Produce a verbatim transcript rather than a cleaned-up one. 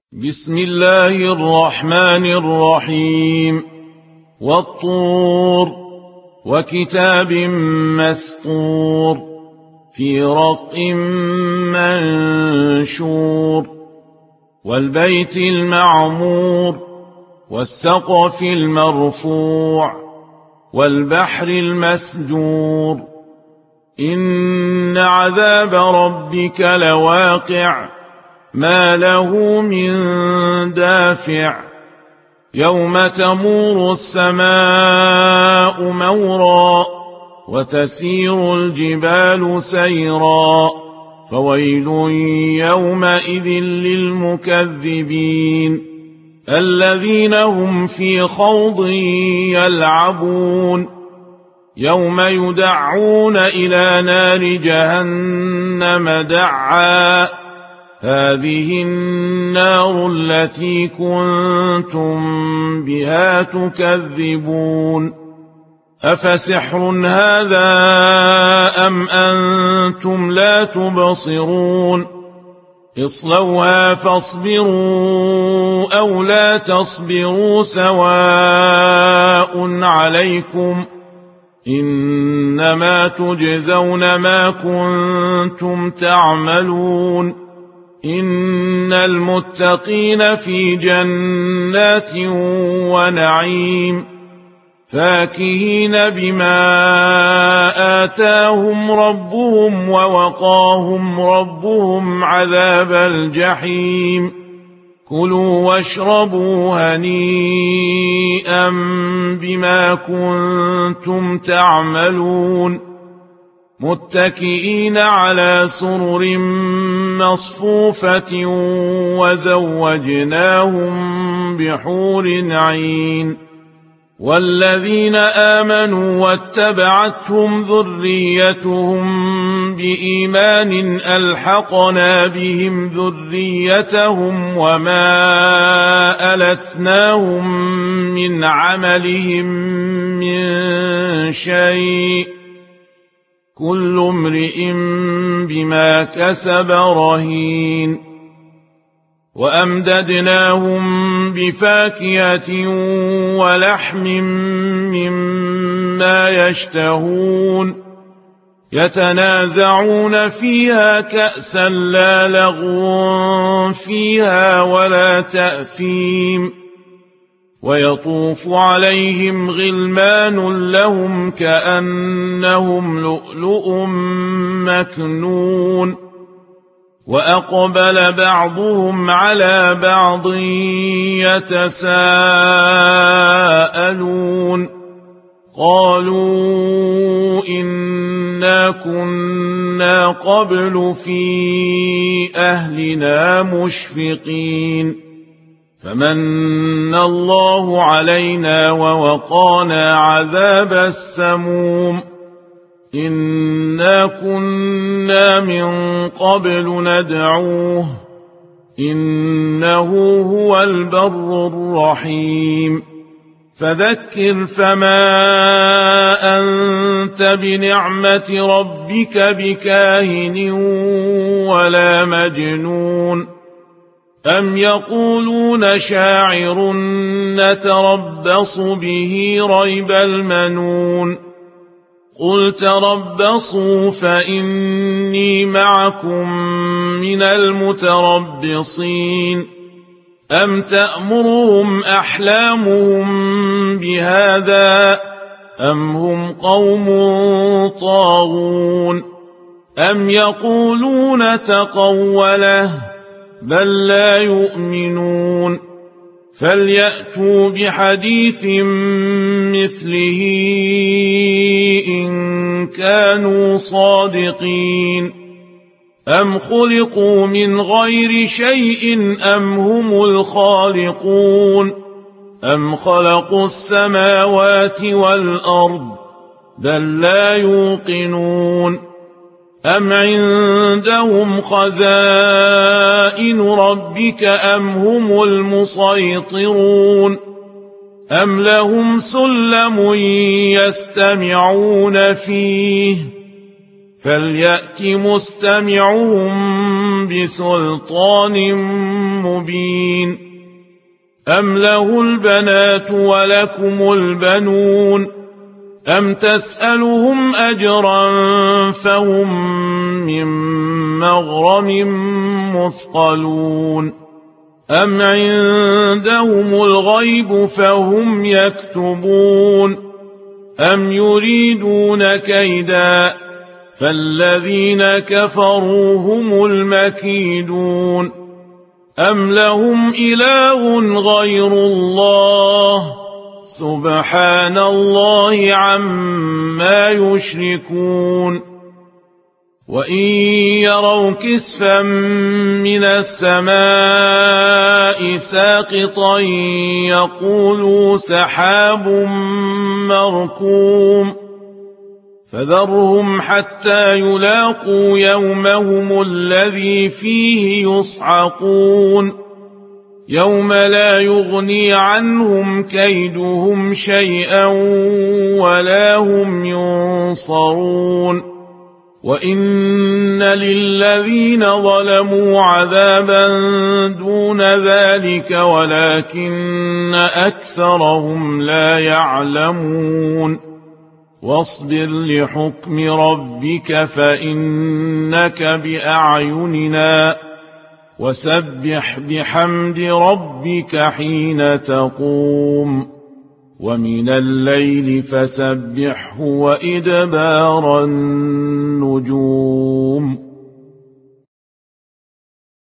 بسم الله الرحمن الرحيم والطور وكتاب مسطور في رق منشور والبيت المعمور والسقف المرفوع والبحر المسجور إن عذاب ربك لواقع ما له من دافع يوم تمور السماء مورا وتسير الجبال سيرا فويل يومئذ للمكذبين الذين هم في خوض يلعبون يوم يدعون إلى نار جهنم دعا هذه النار التي كنتم بها تكذبون أفسحر هذا أم أنتم لا تبصرون اصلوها فاصبروا أو لا تصبروا سواء عليكم إنما تجزون ما كنتم تعملون إن المتقين في جنات ونعيم فاكهين بما آتاهم ربهم ووقاهم ربهم عذاب الجحيم كلوا واشربوا هنيئا بما كنتم تعملون متكئين على سرر مصفوفة وزوجناهم بحور عين والذين آمنوا واتبعتهم ذريتهم بإيمان ألحقنا بهم ذريتهم وما ألتناهم من عملهم من شيء كل امرئ بما كسب رهين وأمددناهم بفاكهة ولحم مما يشتهون يتنازعون فيها كأسا لا لغو فيها ولا تأثيم ويطوف عليهم غلمان لهم كأنهم لؤلؤ مكنون وأقبل بعضهم على بعض يتساءلون قالوا إنا كنا قبل في أهلنا مشفقين فمن الله علينا ووقانا عذاب السموم إنا كنا من قبل ندعوه إنه هو البر الرحيم فذكر فما أنت بنعمة ربك بكاهن ولا مجنون أم يقولون شاعر نتربص به ريب المنون قل تربصوا فإني معكم من المتربصين أم تأمرهم أحلامهم بهذا أم هم قوم طاغون أم يقولون تقوله بل لا يؤمنون فليأتوا بحديث مثله إن كانوا صادقين أم خلقوا من غير شيء أم هم الخالقون أم خلقوا السماوات والأرض بل لا يوقنون أم عندهم خزائن ربك أم هم المسيطرون أم لهم سلم يستمعون فيه فليأت مستمعهم بسلطان مبين أم له البنات ولكم البنون أم تسألهم أجرا فهم من مغرم مثقلون أم عندهم الغيب فهم يكتبون أم يريدون كيدا فالذين كفروا هم المكيدون أم لهم إله غير الله سبحان الله عما يشركون وإن يروا كسفا من السماء ساقطا يقولوا سحاب مركوم فذرهم حتى يلاقوا يومهم الذي فيه يصعقون يوم لا يغني عنهم كيدهم شيئا ولا هم ينصرون وإن للذين ظلموا عذابا دون ذلك ولكن أكثرهم لا يعلمون واصبر لحكم ربك فإنك بأعيننا وسبح بحمد ربك حين تقوم ومن الليل فسبحه وإدبار النجوم